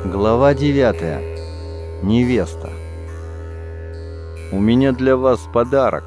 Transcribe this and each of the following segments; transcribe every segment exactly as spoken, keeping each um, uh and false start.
Глава девятая. Невеста. «У меня для вас подарок».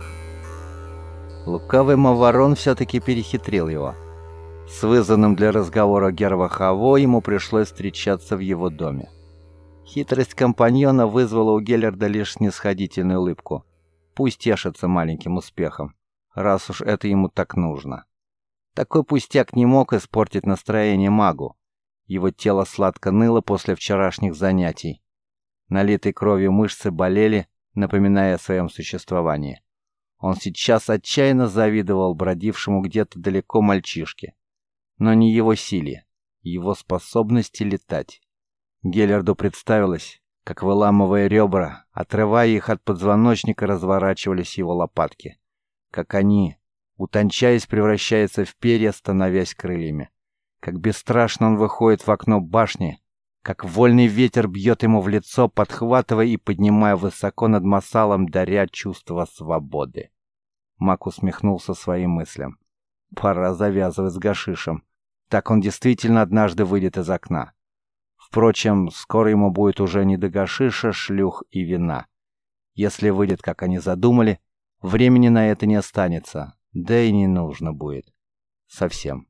Лукавый Маварон все-таки перехитрил его. С вызванным для разговора Гервахаво ему пришлось встречаться в его доме. Хитрость компаньона вызвала у Геллерда лишь снисходительную улыбку. Пусть тешится маленьким успехом, раз уж это ему так нужно. Такой пустяк не мог испортить настроение магу. Его тело сладко ныло после вчерашних занятий. Налитые кровью мышцы болели, напоминая о своем существовании. Он сейчас отчаянно завидовал бродившему где-то далеко мальчишке. Но не его силе, его способности летать. Геллерду представилось, как, выламывая ребра, отрывая их от позвоночника, разворачивались его лопатки. Как они, утончаясь, превращаются в перья, становясь крыльями. Как бесстрашно он выходит в окно башни, как вольный ветер бьет ему в лицо, подхватывая и поднимая высоко над Масалом, даря чувство свободы. Мак усмехнулся своим мыслям. Пора завязывать с гашишем. Так он действительно однажды выйдет из окна. Впрочем, скоро ему будет уже не до гашиша, шлюх и вина. Если выйдет, как они задумали, времени на это не останется, да и не нужно будет. Совсем.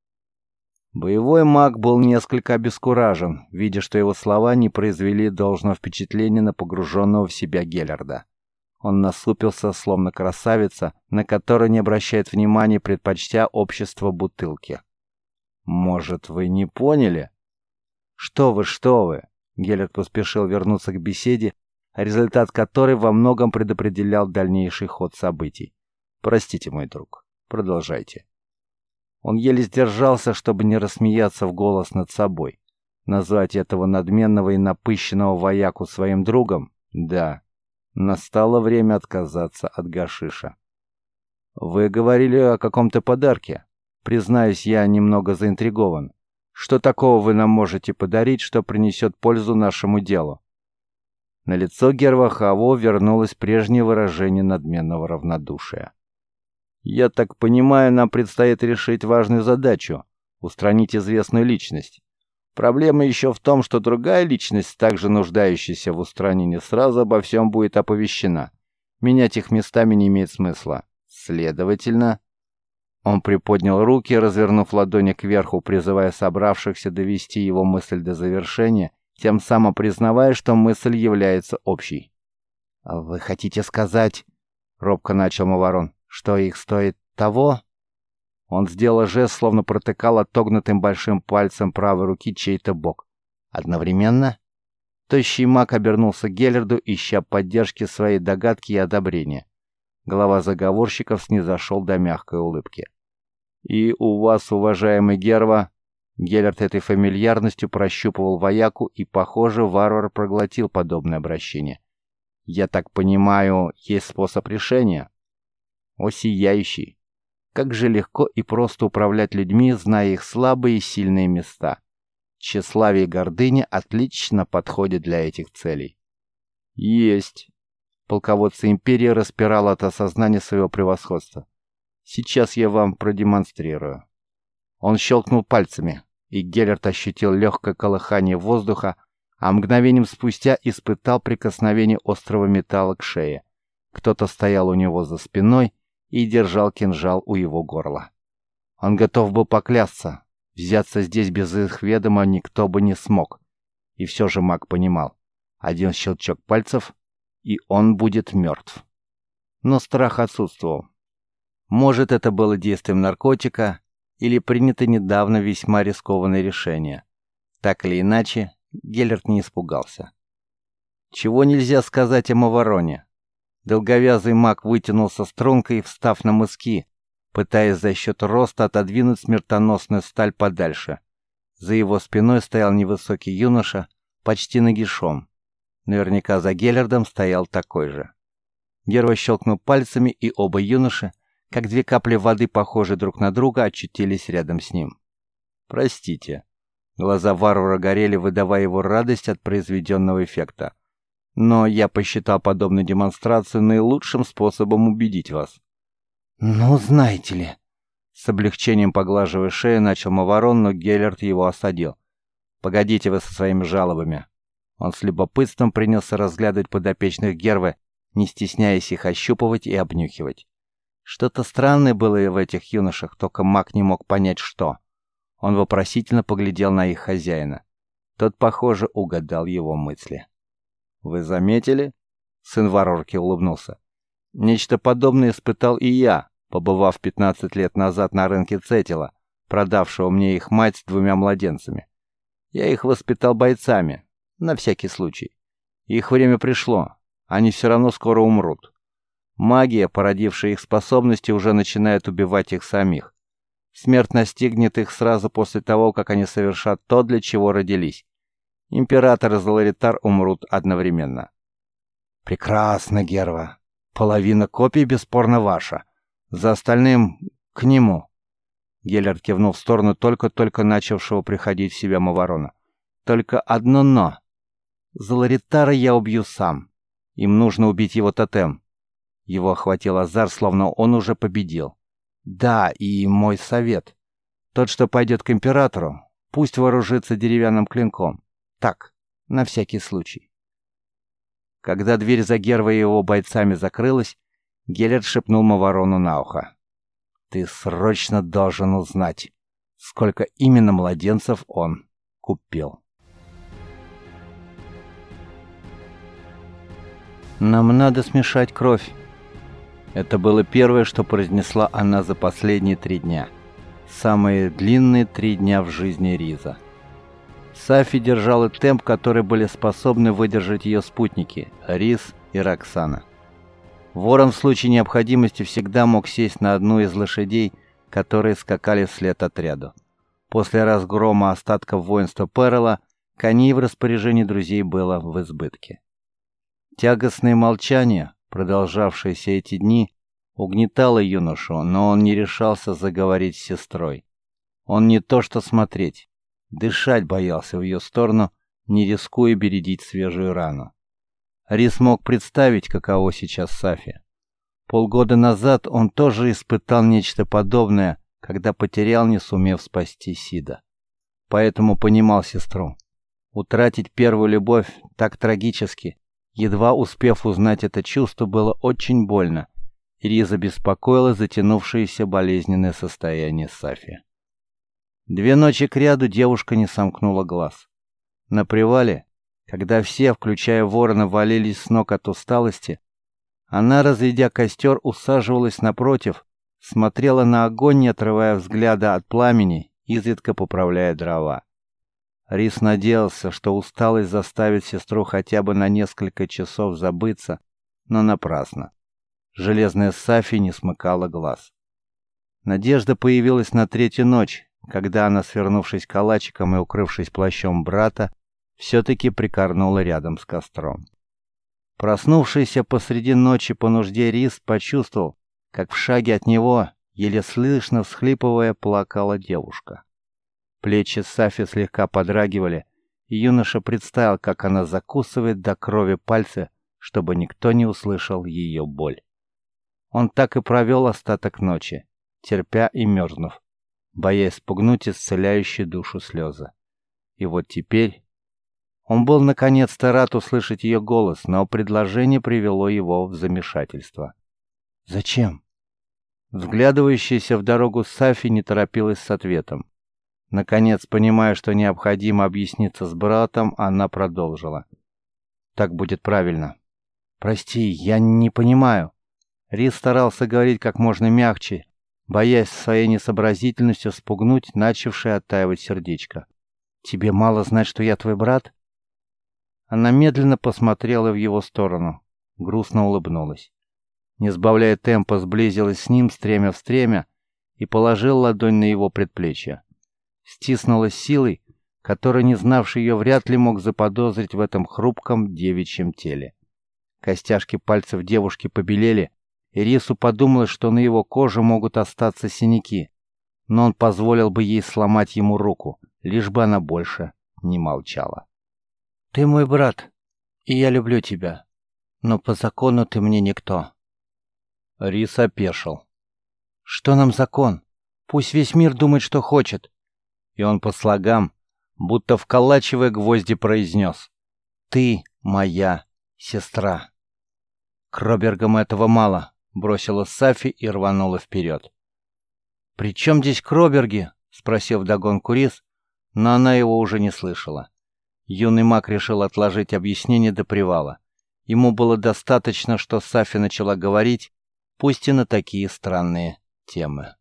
Боевой маг был несколько обескуражен, видя, что его слова не произвели должного впечатления на погруженного в себя Геллерда. Он насупился, словно красавица, на которую не обращает внимания, предпочтя общество бутылки. «Может, вы не поняли?» «Что вы, что вы!» Геллерд поспешил вернуться к беседе, результат которой во многом предопределял дальнейший ход событий. «Простите, мой друг, продолжайте». Он еле сдержался, чтобы не рассмеяться в голос над собой. Назвать этого надменного и напыщенного вояку своим другом? Да, настало время отказаться от гашиша. «Вы говорили о каком-то подарке. Признаюсь, я немного заинтригован. Что такого вы нам можете подарить, что принесет пользу нашему делу?» На лицо Гервахаво вернулось прежнее выражение надменного равнодушия. «Я так понимаю, нам предстоит решить важную задачу — устранить известную личность. Проблема еще в том, что другая личность, также нуждающаяся в устранении, сразу обо всем будет оповещена. Менять их местами не имеет смысла. Следовательно...» Он приподнял руки, развернув ладони кверху, призывая собравшихся довести его мысль до завершения, тем самым признавая, что мысль является общей. «Вы хотите сказать...» — робко начал Маварон. «Что их стоит того?» Он сделал жест, словно протыкал отогнутым большим пальцем правой руки чей-то бок. «Одновременно?» Тощий маг обернулся к Геллерду, ища поддержки своей догадки и одобрения. Глава заговорщиков снизошел до мягкой улыбки. «И у вас, уважаемый Герва...» Геллерд этой фамильярностью прощупывал вояку, и, похоже, варвар проглотил подобное обращение. «Я так понимаю, есть способ решения?» «О, сияющий! Как же легко и просто управлять людьми, зная их слабые и сильные места. Тщеславие и гордыня отлично подходят для этих целей». «Есть!» Полководца империи распирало от осознания своего превосходства. «Сейчас я вам продемонстрирую». Он щелкнул пальцами, и Геллерд ощутил легкое колыхание воздуха, а мгновением спустя испытал прикосновение острого металла к шее. Кто-то стоял у него за спиной и держал кинжал у его горла. Он готов был поклясться, взяться здесь без их ведома никто бы не смог. И все же маг понимал, один щелчок пальцев, и он будет мертв. Но страх отсутствовал. Может, это было действием наркотика или принято недавно весьма рискованное решение. Так или иначе, Геллерд не испугался. Чего нельзя сказать о Мавароне? Долговязый маг вытянулся стрункой, встав на мыски, пытаясь за счет роста отодвинуть смертоносную сталь подальше. За его спиной стоял невысокий юноша, почти нагишом. Наверняка за Геллердом стоял такой же. Герва щелкнул пальцами, и оба юноши, как две капли воды, похожие друг на друга, очутились рядом с ним. «Простите». Глаза варвара горели, выдавая его радость от произведенного эффекта. «Но я посчитал подобную демонстрацию наилучшим способом убедить вас». «Ну, знаете ли...» С облегчением поглаживая шею, начал Маварон, но Геллерд его осадил. Погодите вы со своими жалобами». Он с любопытством принялся разглядывать подопечных Гервы, не стесняясь их ощупывать и обнюхивать. Что-то странное было в этих юношах, только маг не мог понять, что. Он вопросительно поглядел на их хозяина. Тот, похоже, угадал его мысли. «Вы заметили?» — сын Варварки улыбнулся. «Нечто подобное испытал и я, побывав пятнадцать лет назад на рынке Цетила, продавшего мне их мать с двумя младенцами. Я их воспитал бойцами, на всякий случай. Их время пришло, они все равно скоро умрут. Магия, породившая их способности, уже начинает убивать их самих. Смерть настигнет их сразу после того, как они совершат то, для чего родились. Император и Золоритар умрут одновременно». «Прекрасно, Герва. Половина копий бесспорно ваша. За остальным к нему». Геллерт кивнул в сторону только-только начавшего приходить в себя Маварона. «Только одно «но». Золоритара я убью сам. Им нужно убить его тотем». Его охватил азарт, словно он уже победил. «Да, и мой совет. Тот, что пойдет к императору, пусть вооружится деревянным клинком. Так, на всякий случай». Когда дверь за Гервой и его бойцами закрылась, Геллерт шепнул Маварону на ухо: «Ты срочно должен узнать, сколько именно младенцев он купил». «Нам надо смешать кровь». Это было первое, что произнесла она за последние три дня. Самые длинные три дня в жизни Риза. Сафи держала темп, который были способны выдержать ее спутники Риз и Роксана. Ворон в случае необходимости всегда мог сесть на одну из лошадей, которые скакали вслед отряду. После разгрома остатков воинства Перла коней в распоряжении друзей было в избытке. Тягостное молчание, продолжавшееся эти дни, угнетало юношу, но он не решался заговорить с сестрой. Он не то что смотреть, дышать боялся в ее сторону, не рискуя бередить свежую рану. Рис мог представить, каково сейчас Сафи. Полгода назад он тоже испытал нечто подобное, когда потерял, не сумев спасти Сида. Поэтому понимал сестру. Утратить первую любовь так трагически, едва успев узнать это чувство, было очень больно, и Риза беспокоило затянувшееся болезненное состояние Сафи. Две ночи кряду девушка не сомкнула глаз. На привале, когда все, включая ворона, валились с ног от усталости, она, разведя костер, усаживалась напротив, смотрела на огонь, не отрывая взгляда от пламени, изредка поправляя дрова. Рис надеялся, что усталость заставит сестру хотя бы на несколько часов забыться, но напрасно. Железная Сафи не смыкала глаз. Надежда появилась на третью ночь, когда она, свернувшись калачиком и укрывшись плащом брата, все-таки прикорнула рядом с костром. Проснувшийся посреди ночи по нужде Рис почувствовал, как в шаге от него, еле слышно всхлипывая, плакала девушка. Плечи Сафи слегка подрагивали, и юноша представил, как она закусывает до крови пальцы, чтобы никто не услышал ее боль. Он так и провел остаток ночи, терпя и мерзнув, боясь спугнуть исцеляющие душу слезы. И вот теперь он был наконец-то рад услышать ее голос, но предложение привело его в замешательство. «Зачем?» Взглядывающаяся в дорогу Сафи не торопилась с ответом. Наконец, понимая, что необходимо объясниться с братом, она продолжила: «Так будет правильно. Прости, я не понимаю». Рис старался говорить как можно мягче, боясь своей несообразительностью спугнуть начавшее оттаивать сердечко. «Тебе мало знать, что я твой брат?» Она медленно посмотрела в его сторону, грустно улыбнулась. Не сбавляя темпа, сблизилась с ним стремя в стремя и положила ладонь на его предплечье. Стиснула силой, которой не знавший ее вряд ли мог заподозрить в этом хрупком девичьем теле. Костяшки пальцев девушки побелели, и Рису подумалось, что на его коже могут остаться синяки, но он позволил бы ей сломать ему руку, лишь бы она больше не молчала. «Ты мой брат, и я люблю тебя, но по закону ты мне никто». Рис опешил. «Что нам закон? Пусть весь мир думает, что хочет». И он по слогам, будто вколачивая гвозди, произнес: «Ты моя сестра». «Кробергам этого мало», — бросила Сафи и рванула вперед. «При чем здесь Кроберги?» — спросил вдогонку Рис, но она его уже не слышала. Юный маг решил отложить объяснение до привала. Ему было достаточно, что Сафи начала говорить, пусть и на такие странные темы.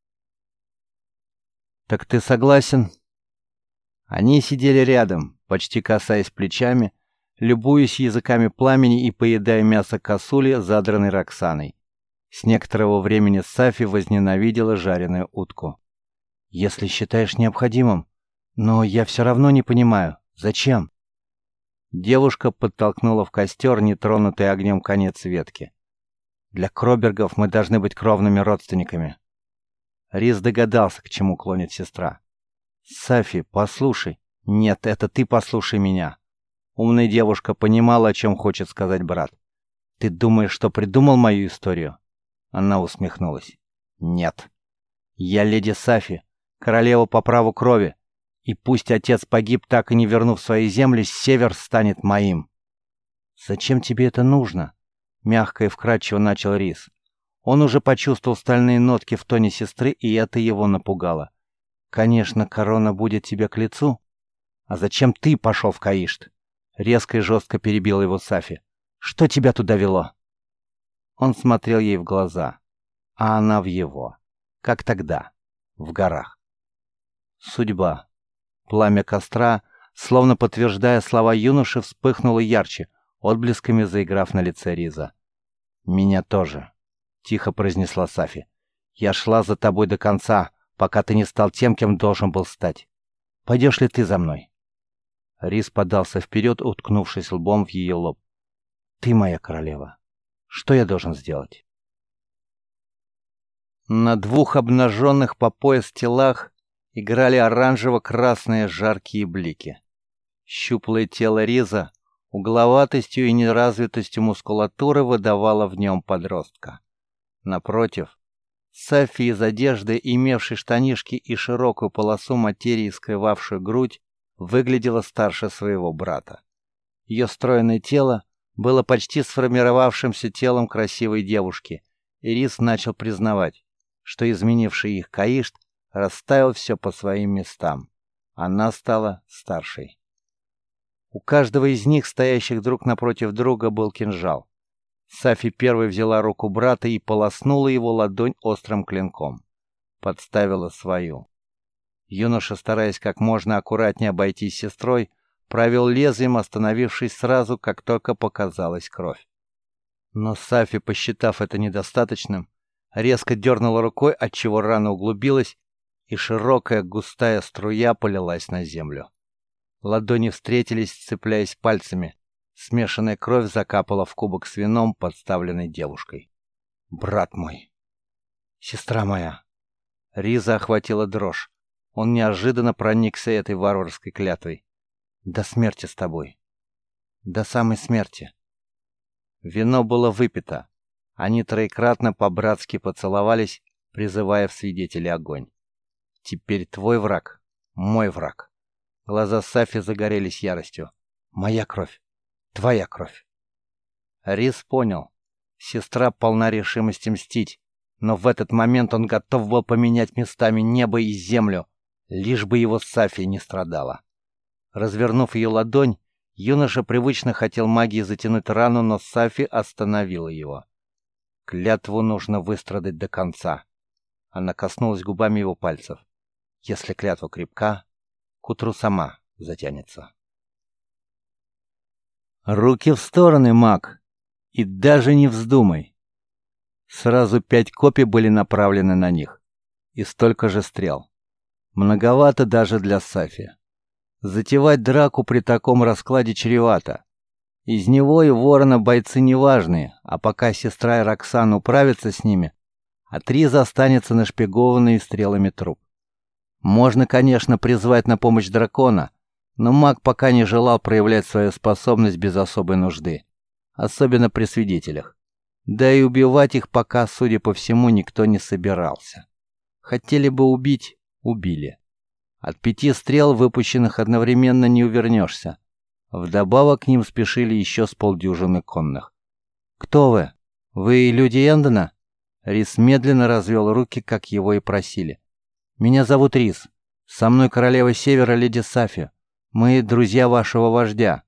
«Так ты согласен?» Они сидели рядом, почти касаясь плечами, любуясь языками пламени и поедая мясо косули, задранной Роксаной. С некоторого времени Сафи возненавидела жареную утку. «Если считаешь необходимым, но я все равно не понимаю, зачем?» Девушка подтолкнула в костер нетронутый огнем конец ветки. «Для Кробергов мы должны быть кровными родственниками». Рис догадался, к чему клонит сестра. «Сафи, послушай». «Нет, это ты послушай меня». Умная девушка понимала, о чем хочет сказать брат. «Ты думаешь, что придумал мою историю?» Она усмехнулась. «Нет. Я леди Сафи, королева по праву крови, и пусть отец погиб, так и не вернув свои земли, север станет моим». «Зачем тебе это нужно?» Мягко и вкрадчиво начал Рис. Он уже почувствовал стальные нотки в тоне сестры, и это его напугало. «Конечно, корона будет тебе к лицу. А зачем ты пошел в Каишт?» Резко и жестко перебил его Сафи. «Что тебя туда вело?» Он смотрел ей в глаза, а она в его. Как тогда, в горах. Судьба. Пламя костра, словно подтверждая слова юноши, вспыхнуло ярче, отблесками заиграв на лице Риза. «Меня тоже», — тихо произнесла Сафи. «Я шла за тобой до конца, пока ты не стал тем, кем должен был стать. Пойдешь ли ты за мной?» Рис подался вперед, уткнувшись лбом в ее лоб. «Ты моя королева. Что я должен сделать?» На двух обнаженных по пояс телах играли оранжево-красные жаркие блики. Щуплое тело Риза угловатостью и неразвитостью мускулатуры выдавало в нем подростка. Напротив, Сафи из одежды, имевшей штанишки и широкую полосу материи, скрывавшую грудь, выглядела старше своего брата. Ее стройное тело было почти сформировавшимся телом красивой девушки, и Рис начал признавать, что изменивший их Каишт расставил все по своим местам. Она стала старшей. У каждого из них, стоящих друг напротив друга, был кинжал. Сафи первой взяла руку брата и полоснула его ладонь острым клинком. Подставила свою. Юноша, стараясь как можно аккуратнее обойтись сестрой, провел лезвием, остановившись сразу, как только показалась кровь. Но Сафи, посчитав это недостаточным, резко дернула рукой, отчего рана углубилась, и широкая густая струя полилась на землю. Ладони встретились, сцепляясь пальцами. Смешанная кровь закапала в кубок с вином, подставленный девушкой. «Брат мой! Сестра моя!» Риза охватила дрожь. Он неожиданно проникся этой варварской клятвой. «До смерти с тобой. До самой смерти». Вино было выпито. Они троекратно по-братски поцеловались, призывая в свидетели огонь. «Теперь твой враг, мой враг». Глаза Сафи загорелись яростью. «Моя кровь, твоя кровь». Рис понял. Сестра полна решимости мстить, но в этот момент он готов был поменять местами небо и землю, лишь бы его Сафи не страдала. Развернув ее ладонь, юноша привычно хотел магией затянуть рану, но Сафи остановила его. «Клятву нужно выстрадать до конца». Она коснулась губами его пальцев. «Если клятва крепка, к утру сама затянется». «Руки в стороны, маг, и даже не вздумай». Сразу пять копий были направлены на них, и столько же стрел. Многовато даже для Сафи. Затевать драку при таком раскладе чревато. Из него и ворона бойцы неважные, а пока сестра и Роксана управятся с ними, от Риза останется нашпигованный стрелами труп. Можно, конечно, призвать на помощь дракона, но маг пока не желал проявлять свою способность без особой нужды, особенно при свидетелях. Да и убивать их пока, судя по всему, никто не собирался. Хотели бы убить — убили. От пяти стрел, выпущенных одновременно, не увернешься. Вдобавок к ним спешили еще с полдюжины конных. «Кто вы? Вы люди Эндона?» Рис медленно развел руки, как его и просили. «Меня зовут Рис. Со мной королева Севера, леди Сафи. Мы друзья вашего вождя».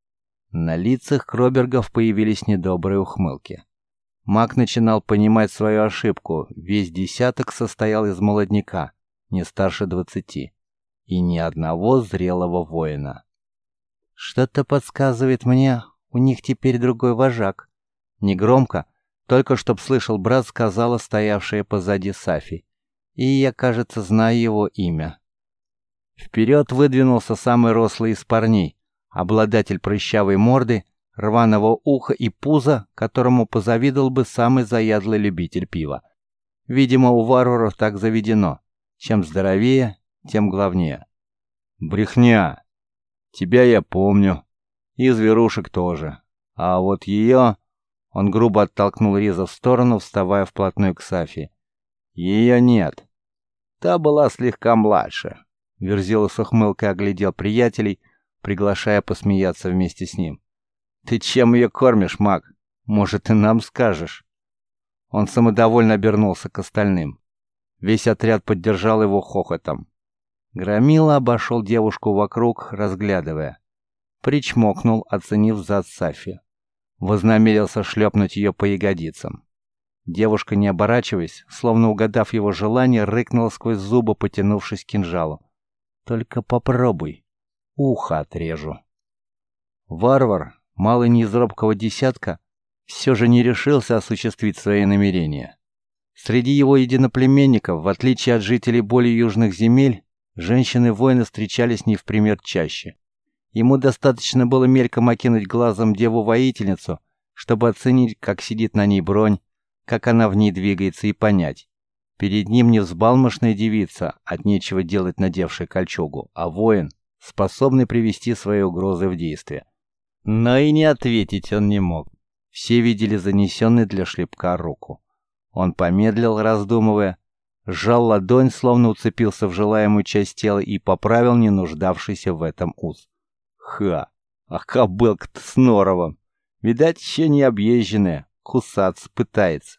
На лицах Кробергов появились недобрые ухмылки. Маг начинал понимать свою ошибку. Весь десяток состоял из молодняка, не старше двадцати, и ни одного зрелого воина. «Что-то подсказывает мне, у них теперь другой вожак». Негромко, только чтоб слышал брат, сказала стоявшая позади Сафи. «И я, кажется, знаю его имя». Вперед выдвинулся самый рослый из парней, обладатель прыщавой морды, рваного уха и пуза, которому позавидовал бы самый заядлый любитель пива. Видимо, у варваров так заведено. Чем здоровее, тем главнее. «Брехня! Тебя я помню. И зверушек тоже. А вот ее...» Он грубо оттолкнул Риза в сторону, вставая вплотную к Сафи. «Ее нет. Та была слегка младше». Верзила с ухмылкой оглядел приятелей, приглашая посмеяться вместе с ним. «Ты чем ее кормишь, маг? Может, и нам скажешь?» Он самодовольно обернулся к остальным. Весь отряд поддержал его хохотом. Громила обошел девушку вокруг, разглядывая. Причмокнул, оценив зад Сафи. Вознамерился шлепнуть ее по ягодицам. Девушка, не оборачиваясь, словно угадав его желание, рыкнула сквозь зубы, потянувшись к кинжалу. «Только попробуй, ухо отрежу». Варвар, малый не из робкого десятка, все же не решился осуществить свои намерения. Среди его единоплеменников, в отличие от жителей более южных земель, женщины-воины встречались не в пример чаще. Ему достаточно было мельком окинуть глазом деву-воительницу, чтобы оценить, как сидит на ней бронь, как она в ней двигается, и понять. Перед ним не взбалмошная девица, от нечего делать надевшая кольчугу, а воин, способный привести свои угрозы в действие. Но и не ответить он не мог. Все видели занесенный для шлепка руку. Он помедлил, раздумывая, сжал ладонь, словно уцепился в желаемую часть тела, и поправил не нуждавшийся в этом уз. Ха! А кобылка-то с норовом! Видать, еще не объезженная, кусаться пытается.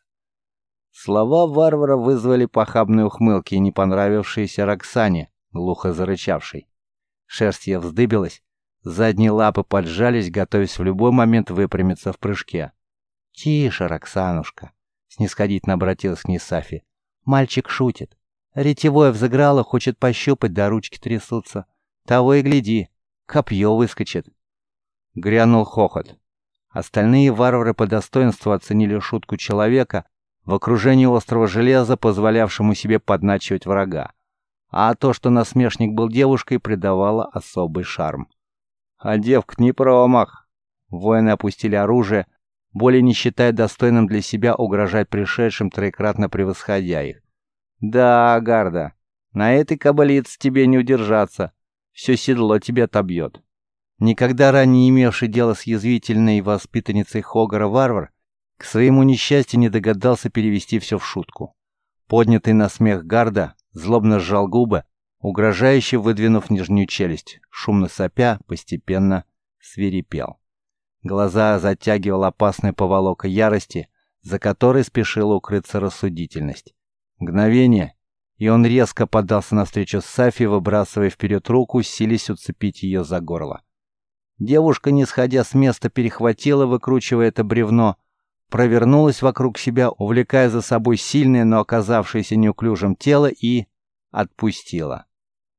Слова варвара вызвали похабные ухмылки, не понравившиеся Роксане, глухо зарычавшей. Шерсть ее вздыбилась, задние лапы поджались, готовясь в любой момент выпрямиться в прыжке. «Тише, Роксанушка!» — снисходительно обратилась к ней Сафи. «Мальчик шутит. Ретевое взыграло, хочет пощупать, да ручки трясутся. Того и гляди, копье выскочит». Грянул хохот. Остальные варвары по достоинству оценили шутку человека в окружении острого железа, позволявшему себе подначивать врага. А то, что насмешник был девушкой, придавало особый шарм. А девка не промах. Воины опустили оружие, более не считая достойным для себя угрожать пришедшим, троекратно превосходя их. «Да, Гарда, на этой кобылице тебе не удержаться. Все седло тебе отобьет». Никогда ранее не имевший дела с язвительной воспитанницей Хогара варвар к своему несчастью не догадался перевести все в шутку. Поднятый на смех Гарда злобно сжал губы, угрожающе выдвинув нижнюю челюсть, шумно сопя, постепенно свирепел. Глаза затягивал опасная поволока ярости, за которой спешила укрыться рассудительность. Мгновение, и он резко подался навстречу Сафи, выбрасывая вперед руку, силясь уцепить ее за горло. Девушка, не сходя с места, перехватила, выкручивая это бревно, провернулась вокруг себя, увлекая за собой сильное, но оказавшееся неуклюжим тело, и отпустила.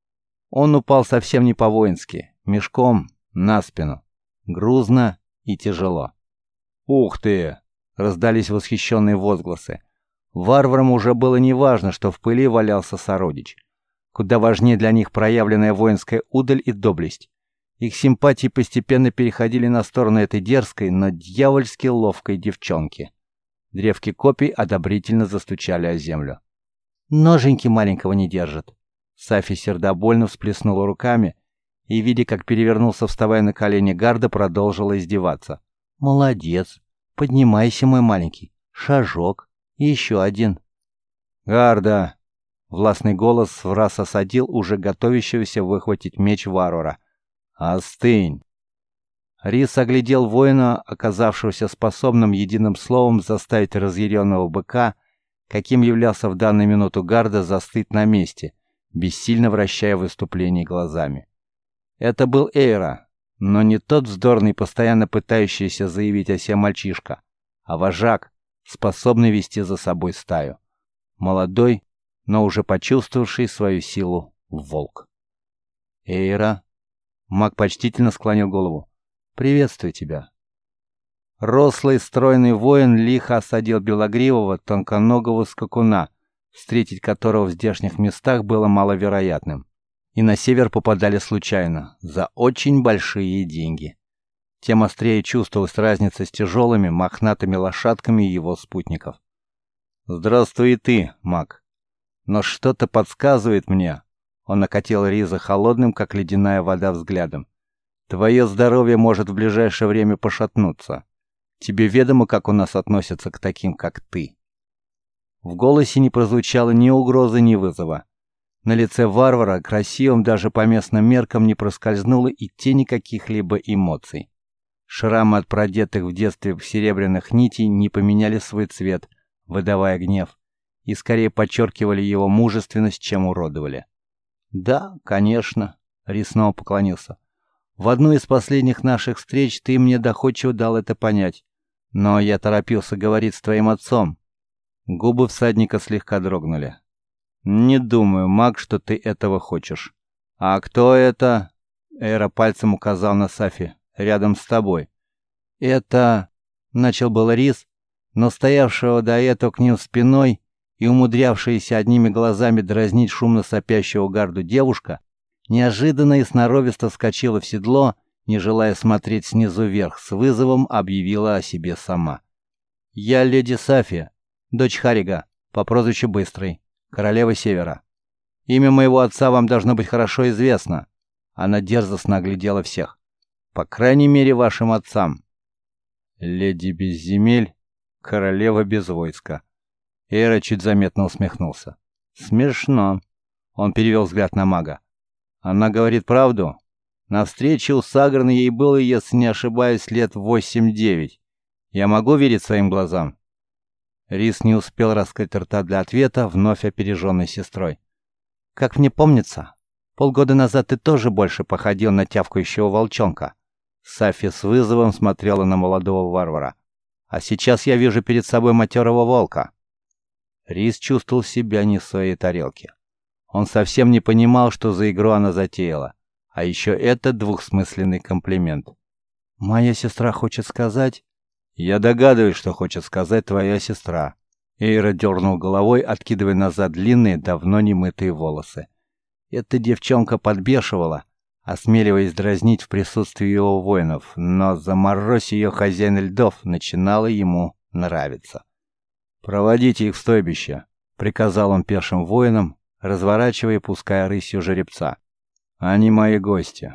Он упал совсем не по-воински, мешком на спину, грузно и тяжело. «Ух ты!» — раздались восхищенные возгласы. Варварам уже было неважно, что в пыли валялся сородич. Куда важнее для них проявленная воинская удаль и доблесть. Их симпатии постепенно переходили на сторону этой дерзкой, но дьявольски ловкой девчонки. Древки копий одобрительно застучали о землю. «Ноженьки маленького не держат». Сафи сердобольно всплеснула руками и, видя, как перевернулся, вставая на колени Гарда, продолжила издеваться. «Молодец. Поднимайся, мой маленький. Шажок. И еще один». «Гарда, Властный голос враз осадил уже готовящегося выхватить меч варвара. «Остынь!» Рис оглядел воина, оказавшегося способным единым словом заставить разъяренного быка, каким являлся в данную минуту Гарда, застыть на месте, бессильно вращая в выступлении глазами. Это был Эйра, но не тот вздорный, постоянно пытающийся заявить о себе мальчишка, а вожак, способный вести за собой стаю. Молодой, но уже почувствовавший свою силу волк. «Эйра!» Маг почтительно склонил голову. «Приветствую тебя». Рослый, стройный воин лихо осадил белогривого, тонконогого скакуна, встретить которого в здешних местах было маловероятным. И на север попадали случайно, за очень большие деньги. Тем острее чувствовалась разница с тяжелыми, мохнатыми лошадками его спутников. «Здравствуй и ты, маг. Но что-то подсказывает мне...» Он окатил Риза холодным, как ледяная вода, взглядом. «Твое здоровье может в ближайшее время пошатнуться. Тебе ведомо, как у нас относятся к таким, как ты?» В голосе не прозвучало ни угрозы, ни вызова. На лице варвара, красивым даже по местным меркам, не проскользнуло и тени каких-либо эмоций. Шрамы от продетых в детстве серебряных нитей не поменяли свой цвет, выдавая гнев, и скорее подчеркивали его мужественность, чем уродовали. «Да, конечно», — Рис снова поклонился. «В одну из последних наших встреч ты мне доходчиво дал это понять, но я торопился говорить с твоим отцом». Губы всадника слегка дрогнули. «Не думаю, маг, что ты этого хочешь». «А кто это?» Эйра пальцем указал на Сафи. «Рядом с тобой». «Это...» — начал был Рис, но стоявшего до этого к ним спиной и умудрявшаяся одними глазами дразнить шумно сопящего Гарду девушка, неожиданно и сноровисто вскочила в седло, не желая смотреть снизу вверх, с вызовом объявила о себе сама. «Я леди Сафи, дочь Харига, по прозвищу Быстрый, королева Севера. Имя моего отца вам должно быть хорошо известно». Она дерзостно оглядела всех. «По крайней мере, вашим отцам». «Леди без земель, королева без войска». Эйра чуть заметно усмехнулся. «Смешно». Он перевел взгляд на мага. «Она говорит правду? На встрече у Саграна ей было, если не ошибаюсь, лет восемь-девять. Я могу верить своим глазам?» Рис не успел раскрыть рта для ответа, вновь опереженной сестрой. «Как мне помнится, полгода назад ты тоже больше походил на тявкающего волчонка». Сафи с вызовом смотрела на молодого варвара. «А сейчас я вижу перед собой матерого волка». Рис чувствовал себя не в своей тарелке. Он совсем не понимал, что за игру она затеяла. А еще это двухсмысленный комплимент. «Моя сестра хочет сказать...» «Я догадываюсь, что хочет сказать твоя сестра». Эйра дернул головой, откидывая назад длинные, давно немытые волосы. Эта девчонка подбешивала, осмеливаясь дразнить в присутствии его воинов, но заморозь ее хозяин льдов начинало ему нравиться. «Проводите их в стойбище», — приказал он пешим воинам, разворачивая и пуская рысью жеребца. «Они мои гости».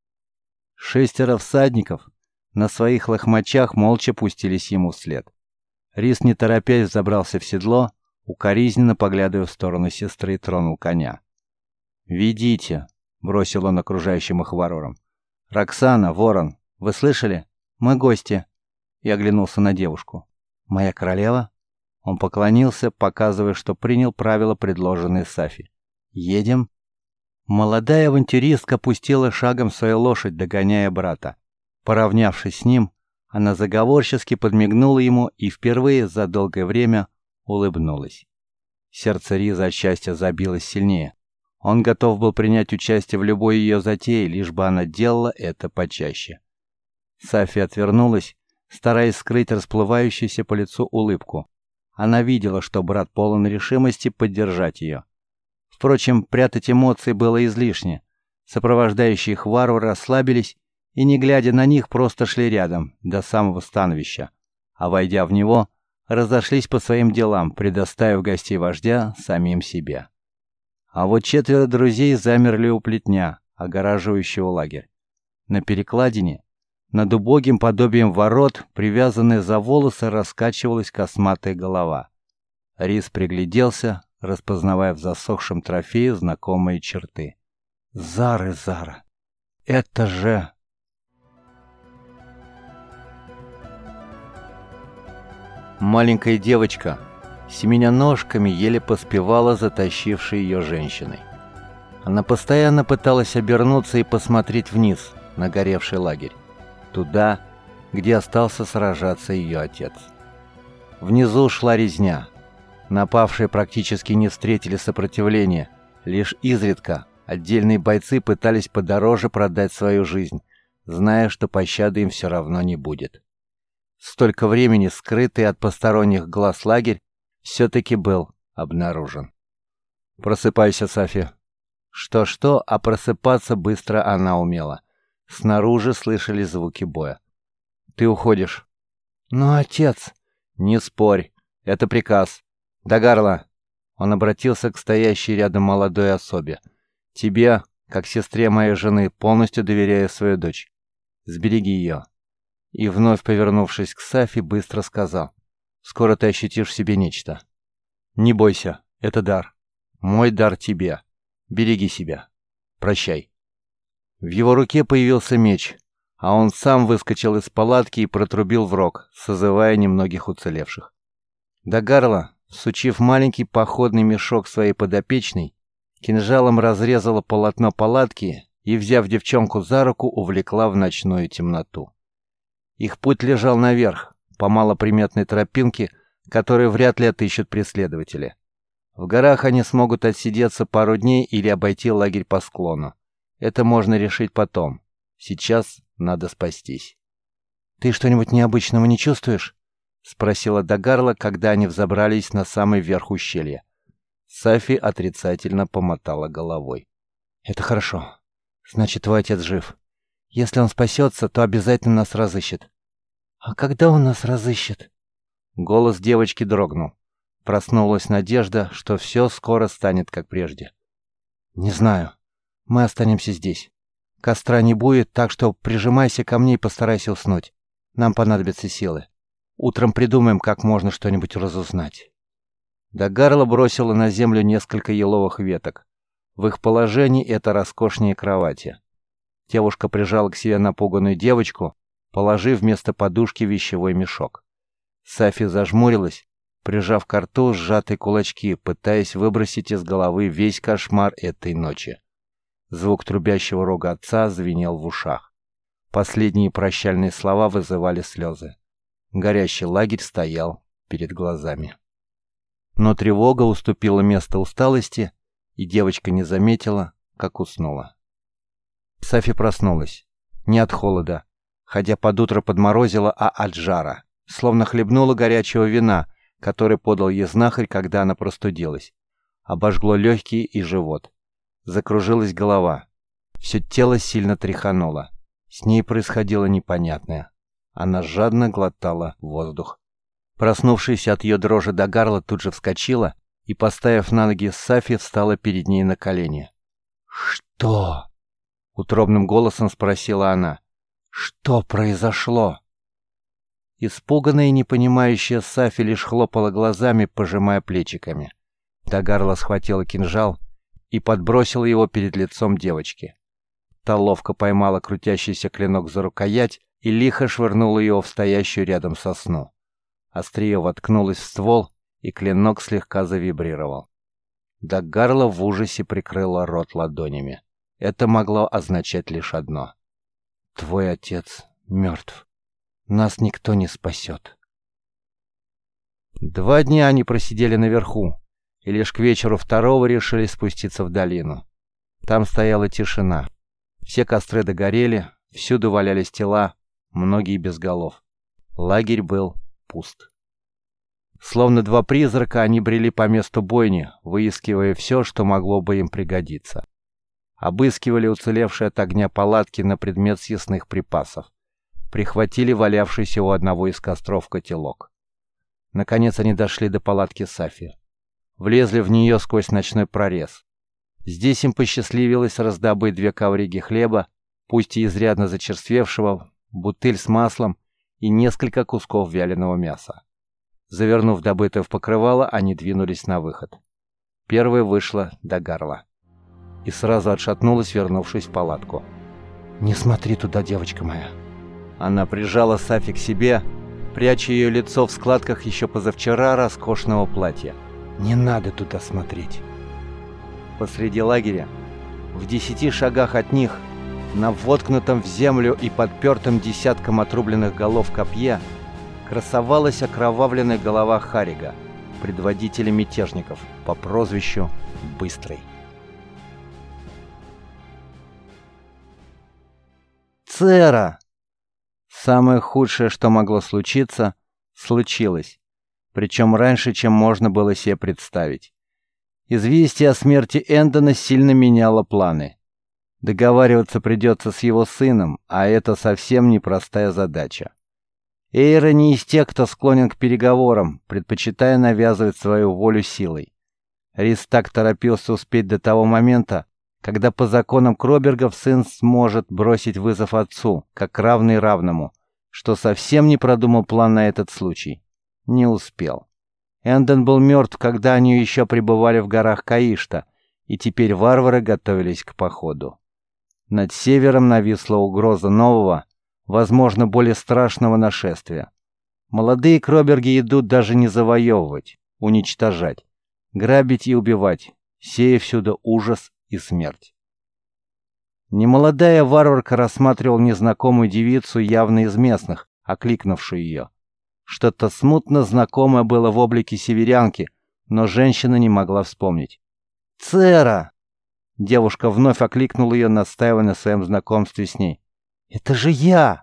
Шестеро всадников на своих лохмачах молча пустились ему вслед. Рис, не торопясь, забрался в седло, укоризненно поглядывая в сторону сестры, и тронул коня. «Ведите», — бросил он окружающим их варварам. «Роксана, Ворон, вы слышали? Мы гости». И оглянулся на девушку. «Моя королева?» Он поклонился, показывая, что принял правила, предложенные Сафи. «Едем?» Молодая авантюристка пустила шагом свою лошадь, догоняя брата. Поравнявшись с ним, она заговорчески подмигнула ему и впервые за долгое время улыбнулась. Сердце Риза от счастья забилось сильнее. Он готов был принять участие в любой ее затее, лишь бы она делала это почаще. Сафи отвернулась, стараясь скрыть расплывающуюся по лицу улыбку. Она видела, что брат полон решимости поддержать ее. Впрочем, прятать эмоции было излишне. Сопровождающие их варвары расслабились и, не глядя на них, просто шли рядом, до самого становища. А войдя в него, разошлись по своим делам, предоставив гостей вождя самим себе. А вот четверо друзей замерли у плетня, огораживающего лагерь. На перекладине, над убогим подобием ворот, привязанная за волосы, раскачивалась косматая голова. Рис пригляделся, распознавая в засохшем трофее знакомые черты. «Зары, Зара! Это же...» Маленькая девочка, семеня ножками, еле поспевала за тащившей ее женщиной. Она постоянно пыталась обернуться и посмотреть вниз, на горевший лагерь. Туда, где остался сражаться ее отец. Внизу шла резня. Напавшие практически не встретили сопротивления. Лишь изредка отдельные бойцы пытались подороже продать свою жизнь, зная, что пощады им все равно не будет. Столько времени скрытый от посторонних глаз лагерь все-таки был обнаружен. «Просыпайся, Сафи». Что-что, а просыпаться быстро она умела. Снаружи слышались звуки боя. «Ты уходишь». «Но, отец...» «Не спорь, это приказ. Дагарла». Он обратился к стоящей рядом молодой особе. «Тебе, как сестре моей жены, полностью доверяю свою дочь. Сбереги ее». И вновь повернувшись к Сафи, быстро сказал: «Скоро ты ощутишь в себе нечто. Не бойся, это дар. Мой дар тебе. Береги себя. Прощай». В его руке появился меч, а он сам выскочил из палатки и протрубил в рог, созывая немногих уцелевших. Дагарла, всучив маленький походный мешок своей подопечной, кинжалом разрезала полотно палатки и, взяв девчонку за руку, увлекла в ночную темноту. Их путь лежал наверх, по малоприметной тропинке, которую вряд ли отыщут преследователи. В горах они смогут отсидеться пару дней или обойти лагерь по склону. Это можно решить потом. Сейчас надо спастись. «Ты что-нибудь необычного не чувствуешь?» — спросила Дагарла, когда они взобрались на самый верх ущелья. Сафи отрицательно помотала головой. «Это хорошо. Значит, твой отец жив. Если он спасется, то обязательно нас разыщет». «А когда он нас разыщет?» Голос девочки дрогнул. Проснулась надежда, что все скоро станет как прежде. «Не знаю. Мы останемся здесь. Костра не будет, так что прижимайся ко мне и постарайся уснуть. Нам понадобятся силы. Утром придумаем, как можно что-нибудь разузнать». Дагарла бросила на землю несколько еловых веток. В их положении это роскошнее кровати. Девушка прижала к себе напуганную девочку, положив вместо подушки вещевой мешок. Сафи зажмурилась, прижав к рту сжатые кулачки, пытаясь выбросить из головы весь кошмар этой ночи. Звук трубящего рога отца звенел в ушах. Последние прощальные слова вызывали слезы. Горящий лагерь стоял перед глазами. Но тревога уступила место усталости, и девочка не заметила, как уснула. Сафи проснулась. Не от холода, хотя под утро подморозила, а от жара. Словно хлебнула горячего вина, который подал ей знахарь, когда она простудилась. Обожгло легкие и живот. Закружилась голова. Все тело сильно тряхануло. С ней происходило непонятное. Она жадно глотала воздух. Проснувшись от ее дрожи, Дагарла тут же вскочила и, поставив на ноги Сафи, встала перед ней на колени. «Что?» — утробным голосом спросила она. «Что произошло?» Испуганная и непонимающая Сафи лишь хлопала глазами, пожимая плечиками. Дагарла схватила кинжал и подбросила его перед лицом девочки. Та ловко поймала крутящийся клинок за рукоять и лихо швырнула его в стоящую рядом сосну. Острие воткнулось в ствол, и клинок слегка завибрировал. Дагарла в ужасе прикрыла рот ладонями. Это могло означать лишь одно: «Твой отец мертв. Нас никто не спасет». Два дня они просидели наверху, и лишь к вечеру второго решили спуститься в долину. Там стояла тишина. Все костры догорели, всюду валялись тела, многие без голов. Лагерь был пуст. Словно два призрака, они брели по месту бойни, выискивая все, что могло бы им пригодиться. Обыскивали уцелевшие от огня палатки на предмет съестных припасов. Прихватили валявшийся у одного из костров котелок. Наконец они дошли до палатки Сафи. Влезли в нее сквозь ночной прорез. Здесь им посчастливилось раздобыть две ковриги хлеба, пусть и изрядно зачерствевшего, бутыль с маслом и несколько кусков вяленого мяса. Завернув добытое в покрывало, они двинулись на выход. Первой вышла Дагарла и сразу отшатнулась, вернувшись в палатку. «Не смотри туда, девочка моя!» Она прижала Сафи к себе, пряча ее лицо в складках еще позавчера роскошного платья. «Не надо туда смотреть!» Посреди лагеря, в десяти шагах от них, на воткнутом в землю и подпертом десятком отрубленных голов копье, красовалась окровавленная голова Харига, предводителя мятежников по прозвищу Быстрый. «Цера!» Самое худшее, что могло случиться, случилось, причем раньше, чем можно было себе представить. Известие о смерти Эндона сильно меняло планы. Договариваться придется с его сыном, а это совсем непростая задача. Эйра не из тех, кто склонен к переговорам, предпочитая навязывать свою волю силой. Рис так торопился успеть до того момента, когда по законам Кробергов сын сможет бросить вызов отцу, как равный равному, что совсем не продумал план на этот случай. Не успел. Эндон был мертв, когда они еще пребывали в горах Каишта, и теперь варвары готовились к походу. Над севером нависла угроза нового, возможно, более страшного нашествия. Молодые Кроберги идут даже не завоевывать, уничтожать, грабить и убивать, сея всюду ужас и смерть. Немолодая варварка рассматривала незнакомую девицу, явно из местных, окликнувшую ее. Что-то смутно знакомое было в облике северянки, но женщина не могла вспомнить. «Цера!» Девушка вновь окликнула ее, настаивая на своем знакомстве с ней. «Это же я!»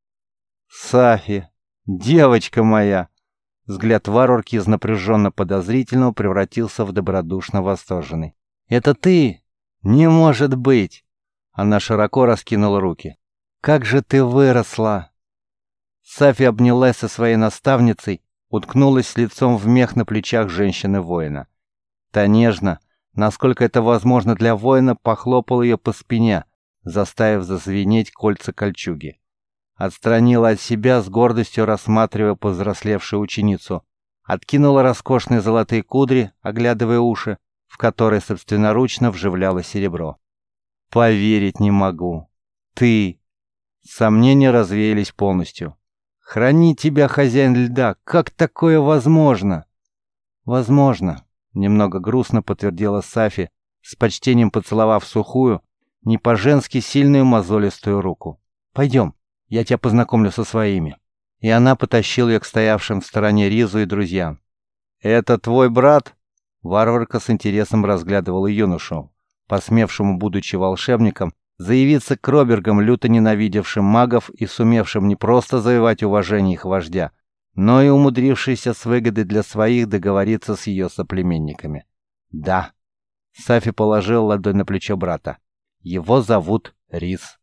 «Сафи! Девочка моя!» Взгляд варварки из напряженно подозрительного превратился в добродушно восторженный. «Это ты? Не может быть!» Она широко раскинула руки. «Как же ты выросла!» Сафи обнялась со своей наставницей, уткнулась лицом в мех на плечах женщины-воина. Та нежно, насколько это возможно для воина, похлопала ее по спине, заставив зазвенеть кольца кольчуги. Отстранила от себя, с гордостью рассматривая повзрослевшую ученицу. Откинула роскошные золотые кудри, оглядывая уши, в которые собственноручно вживляла серебро. «Поверить не могу. Ты...» Сомнения развеялись полностью. «Храни тебя, хозяин льда! Как такое возможно?» «Возможно», — немного грустно подтвердила Сафи, с почтением поцеловав сухую, не по-женски сильную мозолистую руку. «Пойдем, я тебя познакомлю со своими». И она потащила ее к стоявшим в стороне Ризу и друзьям. «Это твой брат?» Варварка с интересом разглядывала юношу, посмевшему, будучи волшебником, заявиться к Кробергам, люто ненавидевшим магов и сумевшим не просто завоевать уважение их вождя, но и умудрившийся с выгодой для своих договориться с ее соплеменниками. «Да». Сафи положил ладонь на плечо брата. «Его зовут Рис».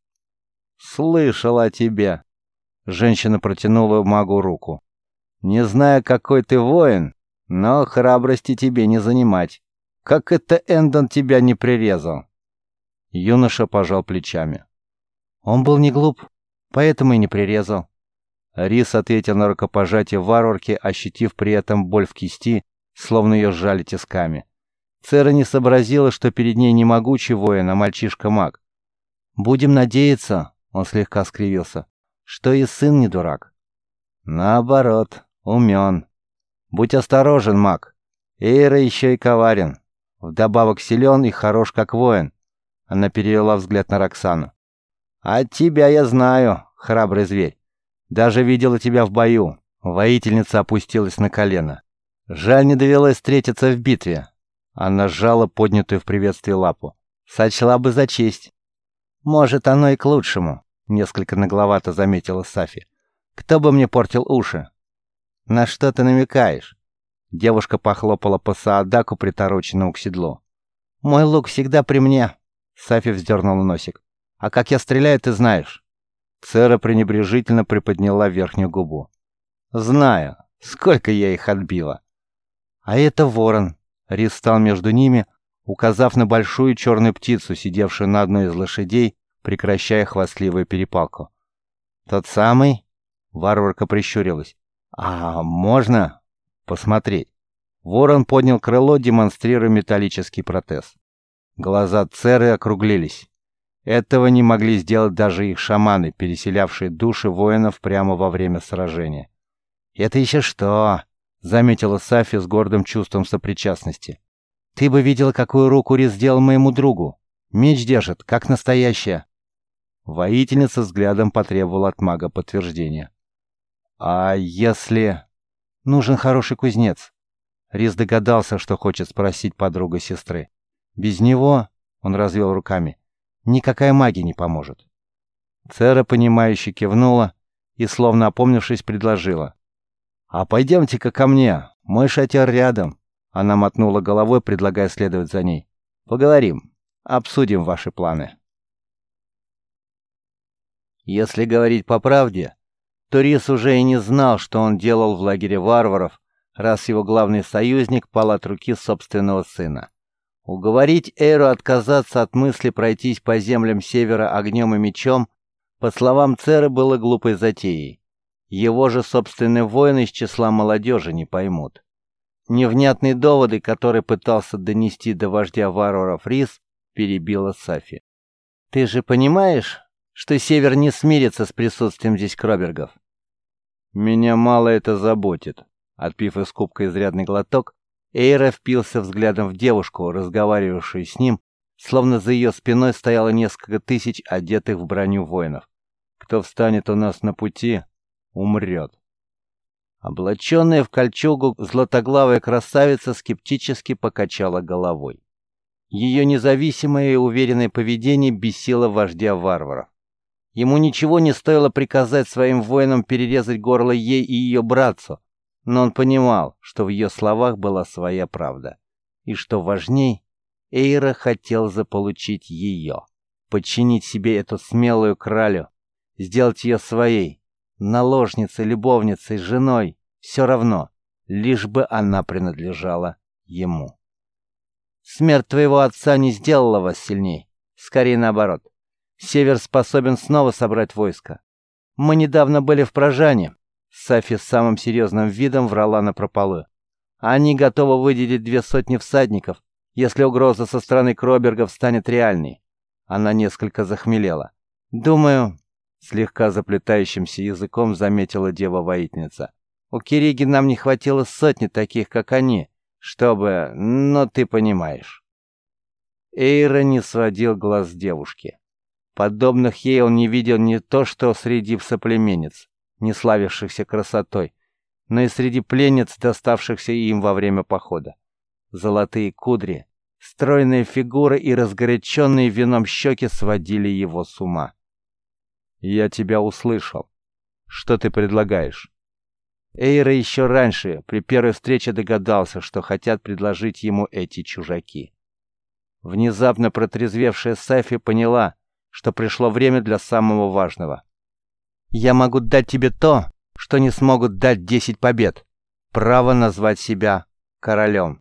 «Слышал о тебе». Женщина протянула магу руку. «Не знаю, какой ты воин, но храбрости тебе не занимать. Как это Эндон тебя не прирезал?» Юноша пожал плечами. «Он был не глуп, поэтому и не прирезал». Рис ответил на рукопожатие варварки, ощутив при этом боль в кисти, словно ее сжали тисками. Цера не сообразила, что перед ней не могучий воин, а мальчишка-маг. «Будем надеяться», — он слегка скривился, — «что и сын не дурак». «Наоборот, умен. Будь осторожен, маг. Эйра еще и коварен. Вдобавок силен и хорош как воин». Она перевела взгляд на Роксану. «А тебя я знаю, храбрый зверь. Даже видела тебя в бою». Воительница опустилась на колено. «Жаль, не довелось встретиться в битве». Она сжала поднятую в приветствии лапу. «Сочла бы за честь». «Может, оно и к лучшему», — несколько нагловато заметила Сафи. «Кто бы мне портил уши?» «На что ты намекаешь?» Девушка похлопала по саадаку, притороченному к седлу. «Мой лук всегда при мне». Сафи вздернула носик. «А как я стреляю, ты знаешь». Цера пренебрежительно приподняла верхнюю губу. «Знаю. Сколько я их отбила». «А это ворон». Рис стал между ними, указав на большую черную птицу, сидевшую на одной из лошадей, прекращая хвастливую перепалку. «Тот самый?» Варварка прищурилась. «А можно посмотреть?» Ворон поднял крыло, демонстрируя металлический протез. Глаза Церы округлились. Этого не могли сделать даже их шаманы, переселявшие души воинов прямо во время сражения. «Это еще что?» — заметила Сафи с гордым чувством сопричастности. «Ты бы видела, какую руку Рис сделал моему другу. Меч держит, как настоящая». Воительница взглядом потребовала от мага подтверждения. «А если...» «Нужен хороший кузнец». Рис догадался, что хочет спросить подруга сестры. «Без него...» — он развел руками. «Никакая магия не поможет». Цера, понимающе кивнула и, словно опомнившись, предложила. «А пойдемте-ка ко мне, мой шатер рядом». Она мотнула головой, предлагая следовать за ней. «Поговорим, обсудим ваши планы». Если говорить по правде, то Рис уже и не знал, что он делал в лагере варваров, раз его главный союзник пал от руки собственного сына. Уговорить Эйру отказаться от мысли пройтись по землям севера огнем и мечом, по словам Церы, было глупой затеей. Его же собственные воины из числа молодежи не поймут. Невнятные доводы, которые пытался донести до вождя варваров Рис, перебила Сафи. «Ты же понимаешь, что Север не смирится с присутствием здесь кробергов?» «Меня мало это заботит». Отпив из кубка изрядный глоток, Эйра впился взглядом в девушку, разговаривавшую с ним, словно за ее спиной стояло несколько тысяч одетых в броню воинов. «Кто встанет у нас на пути, умрет». Облаченная в кольчугу златоглавая красавица скептически покачала головой. Ее независимое и уверенное поведение бесило вождя варваров. Ему ничего не стоило приказать своим воинам перерезать горло ей и ее братцу, но он понимал, что в ее словах была своя правда, и что важней, Эйра хотел заполучить ее, подчинить себе эту смелую кралю, сделать ее своей, наложницей, любовницей, женой, все равно, лишь бы она принадлежала ему. «Смерть твоего отца не сделала вас сильней, скорее наоборот. Север способен снова собрать войско. Мы недавно были в Прожане». Сафи с самым серьезным видом врала напропалую. «Они готовы выделить две сотни всадников, если угроза со стороны кробергов станет реальной». Она несколько захмелела. «Думаю...» — слегка заплетающимся языком заметила дева-воительница. «У Кириги нам не хватило сотни таких, как они, чтобы... но ты понимаешь». Эйра не сводил глаз с девушки. Подобных ей он не видел не то что среди соплеменниц, не славившихся красотой, но и среди пленниц, доставшихся им во время похода. Золотые кудри, стройные фигуры и разгоряченные вином щеки сводили его с ума. «Я тебя услышал. Что ты предлагаешь?» Эйра еще раньше, при первой встрече, догадался, что хотят предложить ему эти чужаки. Внезапно протрезвевшая Сафи поняла, что пришло время для самого важного. «Я могу дать тебе то, что не смогут дать десять побед. Право назвать себя королем».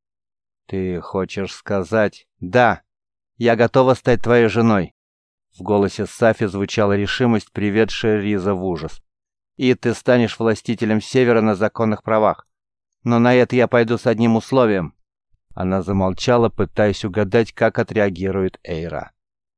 «Ты хочешь сказать...» «Да, я готова стать твоей женой». В голосе Сафи звучала решимость, приведшая Риза в ужас. «И ты станешь властителем Севера на законных правах. Но на это я пойду с одним условием». Она замолчала, пытаясь угадать, как отреагирует Эйра.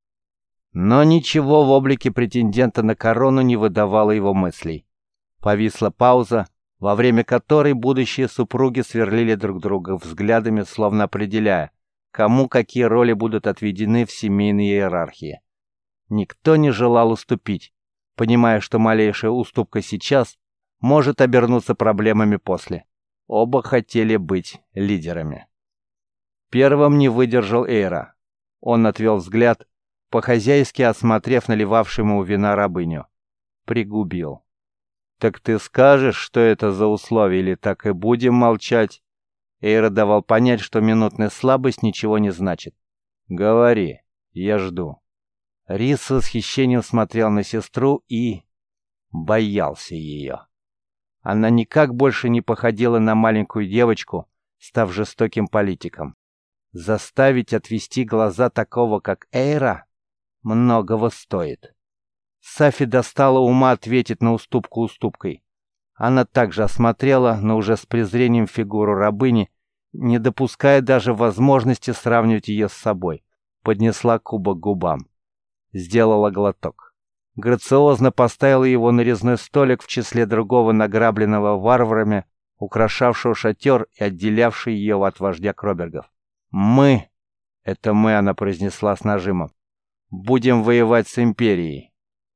Но ничего в облике претендента на корону не выдавало его мыслей. Повисла пауза, во время которой будущие супруги сверлили друг друга взглядами, словно определяя, кому какие роли будут отведены в семейной иерархии. Никто не желал уступить, понимая, что малейшая уступка сейчас может обернуться проблемами после. Оба хотели быть лидерами. Первым не выдержал Эйра. Он отвел взгляд, по-хозяйски осмотрев наливавшую ему вина рабыню. Пригубил. «Так ты скажешь, что это за условия, или так и будем молчать?» Эйра давал понять, что минутная слабость ничего не значит. «Говори, я жду». Рис с восхищением смотрел на сестру и... боялся ее. Она никак больше не походила на маленькую девочку, став жестоким политиком. Заставить отвести глаза такого, как Эйра, многого стоит. Сафи достала ума ответить на уступку уступкой. Она также осмотрела, но уже с презрением, фигуру рабыни, не допуская даже возможности сравнивать ее с собой. Поднесла кубок к губам. Сделала глоток. Грациозно поставила его на резной столик в числе другого награбленного варварами, украшавшего шатер и отделявший ее от вождя Кробергов. «Мы», — это «мы» она произнесла с нажимом, — «будем воевать с Империей».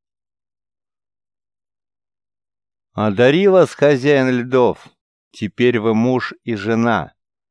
«Одари вас, хозяин льдов, теперь вы муж и жена».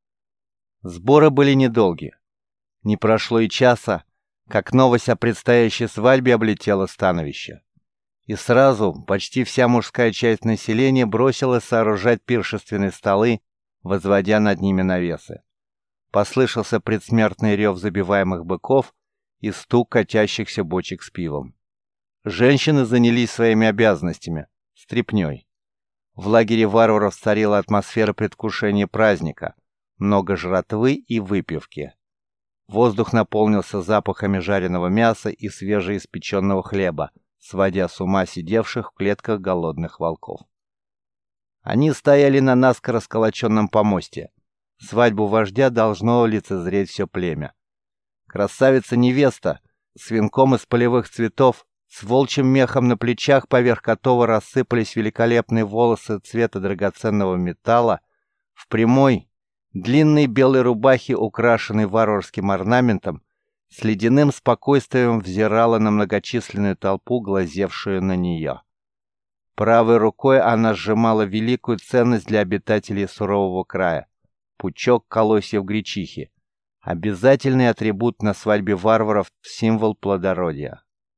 Сборы были недолги. Не прошло и часа, как новость о предстоящей свадьбе облетела становище. И сразу почти вся мужская часть населения бросилась сооружать пиршественные столы, возводя над ними навесы. Послышался предсмертный рев забиваемых быков и стук катящихся бочек с пивом. Женщины занялись своими обязанностями — стряпнёй. В лагере варваров царила атмосфера предвкушения праздника, много жратвы и выпивки. Воздух наполнился запахами жареного мяса и свежеиспеченного хлеба, сводя с ума сидевших в клетках голодных волков. Они стояли на наскоро сколоченном помосте. Свадьбу вождя должно лицезреть все племя. Красавица-невеста с венком из полевых цветов, с волчьим мехом на плечах, поверх которого рассыпались великолепные волосы цвета драгоценного металла, в прямой, длинной белой рубахе, украшенной варварским орнаментом, с ледяным спокойствием взирала на многочисленную толпу, глазевшую на нее. Правой рукой она сжимала великую ценность для обитателей сурового края — пучок колосьев гречихи, обязательный атрибут на свадьбе варваров, символ плодородия.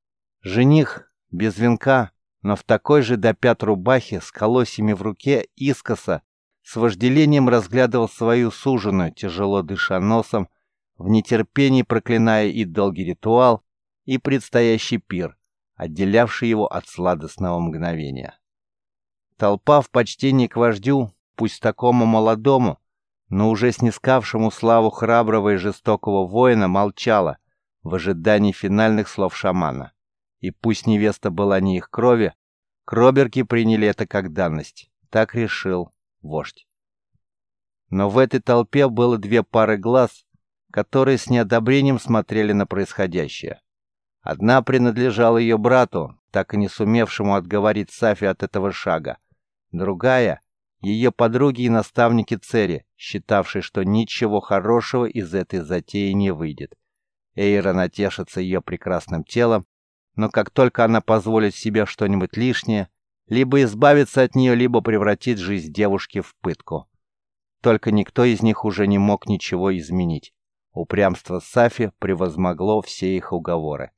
Жених без венка, но в такой же до пят рубахе, с колосьями в руке, искоса, с вожделением разглядывал свою суженую, тяжело дыша носом, в нетерпении проклиная и долгий ритуал, и предстоящий пир, отделявший его от сладостного мгновения. Толпа в почтении к вождю, пусть такому молодому, но уже снискавшему славу храброго и жестокого воина, молчала в ожидании финальных слов шамана. И пусть невеста была не их крови, Кроберги приняли это как данность. Так решил вождь. Но в этой толпе было две пары глаз, которые с неодобрением смотрели на происходящее. Одна принадлежала ее брату, так и не сумевшему отговорить Сафи от этого шага. Другая — ее подруге и наставнике Цери, считавшей, что ничего хорошего из этой затеи не выйдет. Эйра натешится ее прекрасным телом, но как только она позволит себе что-нибудь лишнее, либо избавиться от нее, либо превратить жизнь девушки в пытку. Только никто из них уже не мог ничего изменить. Упрямство Сафи превозмогло все их уговоры.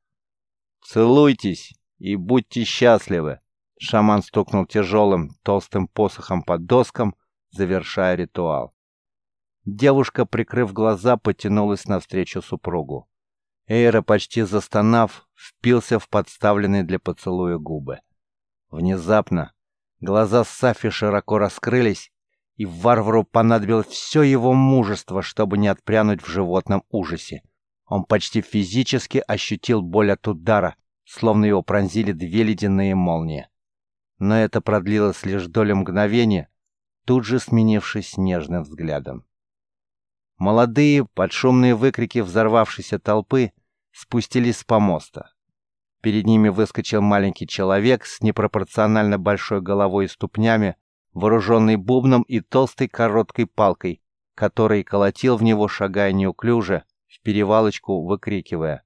«Целуйтесь и будьте счастливы!» Шаман стукнул тяжелым, толстым посохом по доскам, завершая ритуал. Девушка, прикрыв глаза, потянулась навстречу супругу. Эйра, почти застонав, впился в подставленные для поцелуя губы. Внезапно глаза Сафи широко раскрылись, и варвару понадобилось все его мужество, чтобы не отпрянуть в животном ужасе. Он почти физически ощутил боль от удара, словно его пронзили две ледяные молнии. Но это продлилось лишь долю мгновения, тут же сменившись нежным взглядом. Молодые, под шумные выкрики взорвавшейся толпы, спустились с помоста. Перед ними выскочил маленький человек с непропорционально большой головой и ступнями, вооруженный бубном и толстой короткой палкой, который колотил в него, шагая неуклюже, в перевалочку выкрикивая: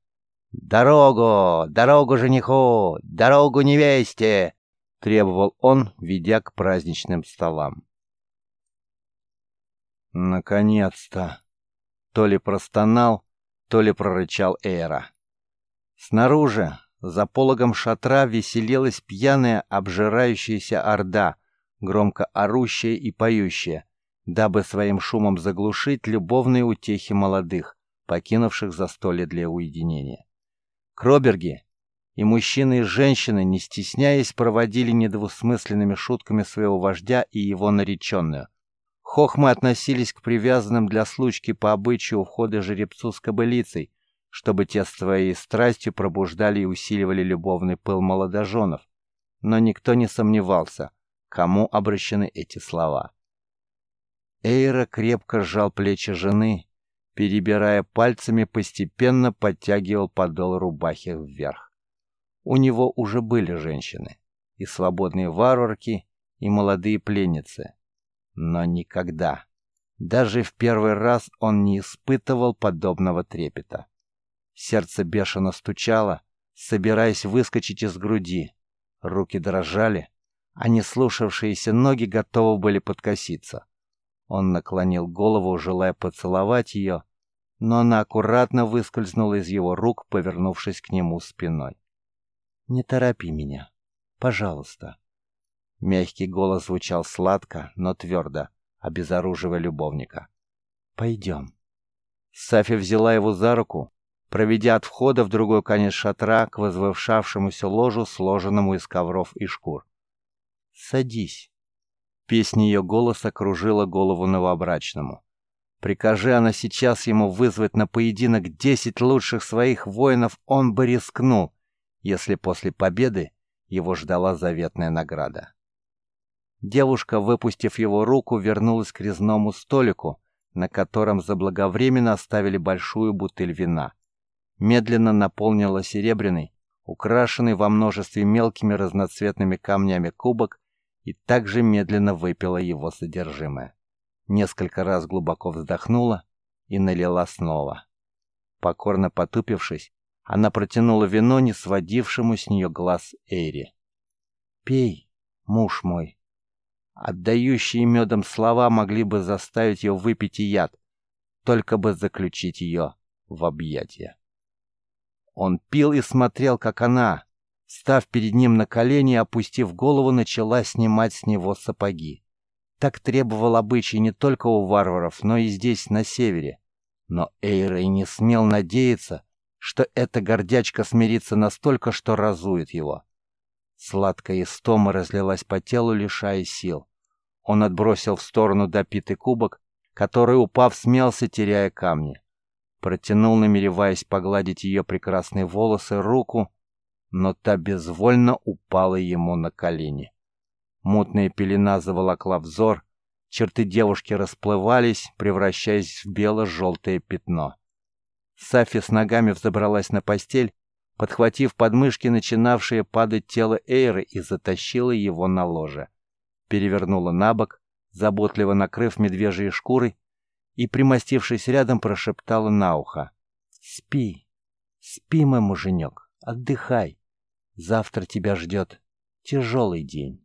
«Дорогу! Дорогу жениху! Дорогу невесте!» — требовал он, ведя к праздничным столам. «Наконец-то!» — то ли простонал, то ли прорычал Эйра. Снаружи, за пологом шатра, веселилась пьяная, обжирающаяся орда, громко орущая и поющая, дабы своим шумом заглушить любовные утехи молодых, покинувших застолье для уединения. Кроберги, и мужчины, и женщины, не стесняясь, проводили недвусмысленными шутками своего вождя и его нареченную. Хохмы относились к привязанным для случки по обычаю ухода жеребцу с кобылицей, чтобы те своей страстью пробуждали и усиливали любовный пыл молодоженов. Но никто не сомневался, кому обращены эти слова. Эйра крепко сжал плечи жены, перебирая пальцами, постепенно подтягивал подол рубахи вверх. У него уже были женщины, и свободные варварки, и молодые пленницы. Но никогда, даже в первый раз он не испытывал подобного трепета. Сердце бешено стучало, собираясь выскочить из груди. Руки дрожали, а неслушавшиеся ноги готовы были подкоситься. Он наклонил голову, желая поцеловать ее, но она аккуратно выскользнула из его рук, повернувшись к нему спиной. «Не торопи меня, пожалуйста». Мягкий голос звучал сладко, но твердо, обезоруживая любовника. «Пойдем». Сафи взяла его за руку, проведя от входа в другой конец шатра к возвышавшемуся ложу, сложенному из ковров и шкур. «Садись». Песня ее голоса кружила голову новобрачному. Прикажи она сейчас ему вызвать на поединок десять лучших своих воинов, он бы рискнул, если после победы его ждала заветная награда. Девушка, выпустив его руку, вернулась к резному столику, на котором заблаговременно оставили большую бутыль вина. Медленно наполнила серебряный, украшенный во множестве мелкими разноцветными камнями кубок, и также медленно выпила его содержимое. Несколько раз глубоко вздохнула и налила снова. Покорно потупившись, она протянула вино не сводившему с нее глаз Эйре. «Пей, муж мой». Отдающие медом слова могли бы заставить ее выпить и яд, только бы заключить ее в объятия. Он пил и смотрел, как она, став перед ним на колени и опустив голову, начала снимать с него сапоги. Так требовал обычай не только у варваров, но и здесь, на севере. Но Эйра и не смел надеяться, что эта гордячка смирится настолько, что разует его. Сладкая истома разлилась по телу, лишая сил. Он отбросил в сторону допитый кубок, который, упав, смялся, теряя камни. Протянул, намереваясь погладить ее прекрасные волосы, руку, но та безвольно упала ему на колени. Мутная пелена заволокла взор, черты девушки расплывались, превращаясь в бело-желтое пятно. Сафи с ногами взобралась на постель, подхватив подмышки начинавшее падать тело Эйры, и затащила его на ложе. Перевернула на бок, заботливо накрыв медвежьей шкурой, и, примостившись рядом, прошептала на ухо: «Спи, спи, мой муженек, отдыхай. Завтра тебя ждет тяжелый день».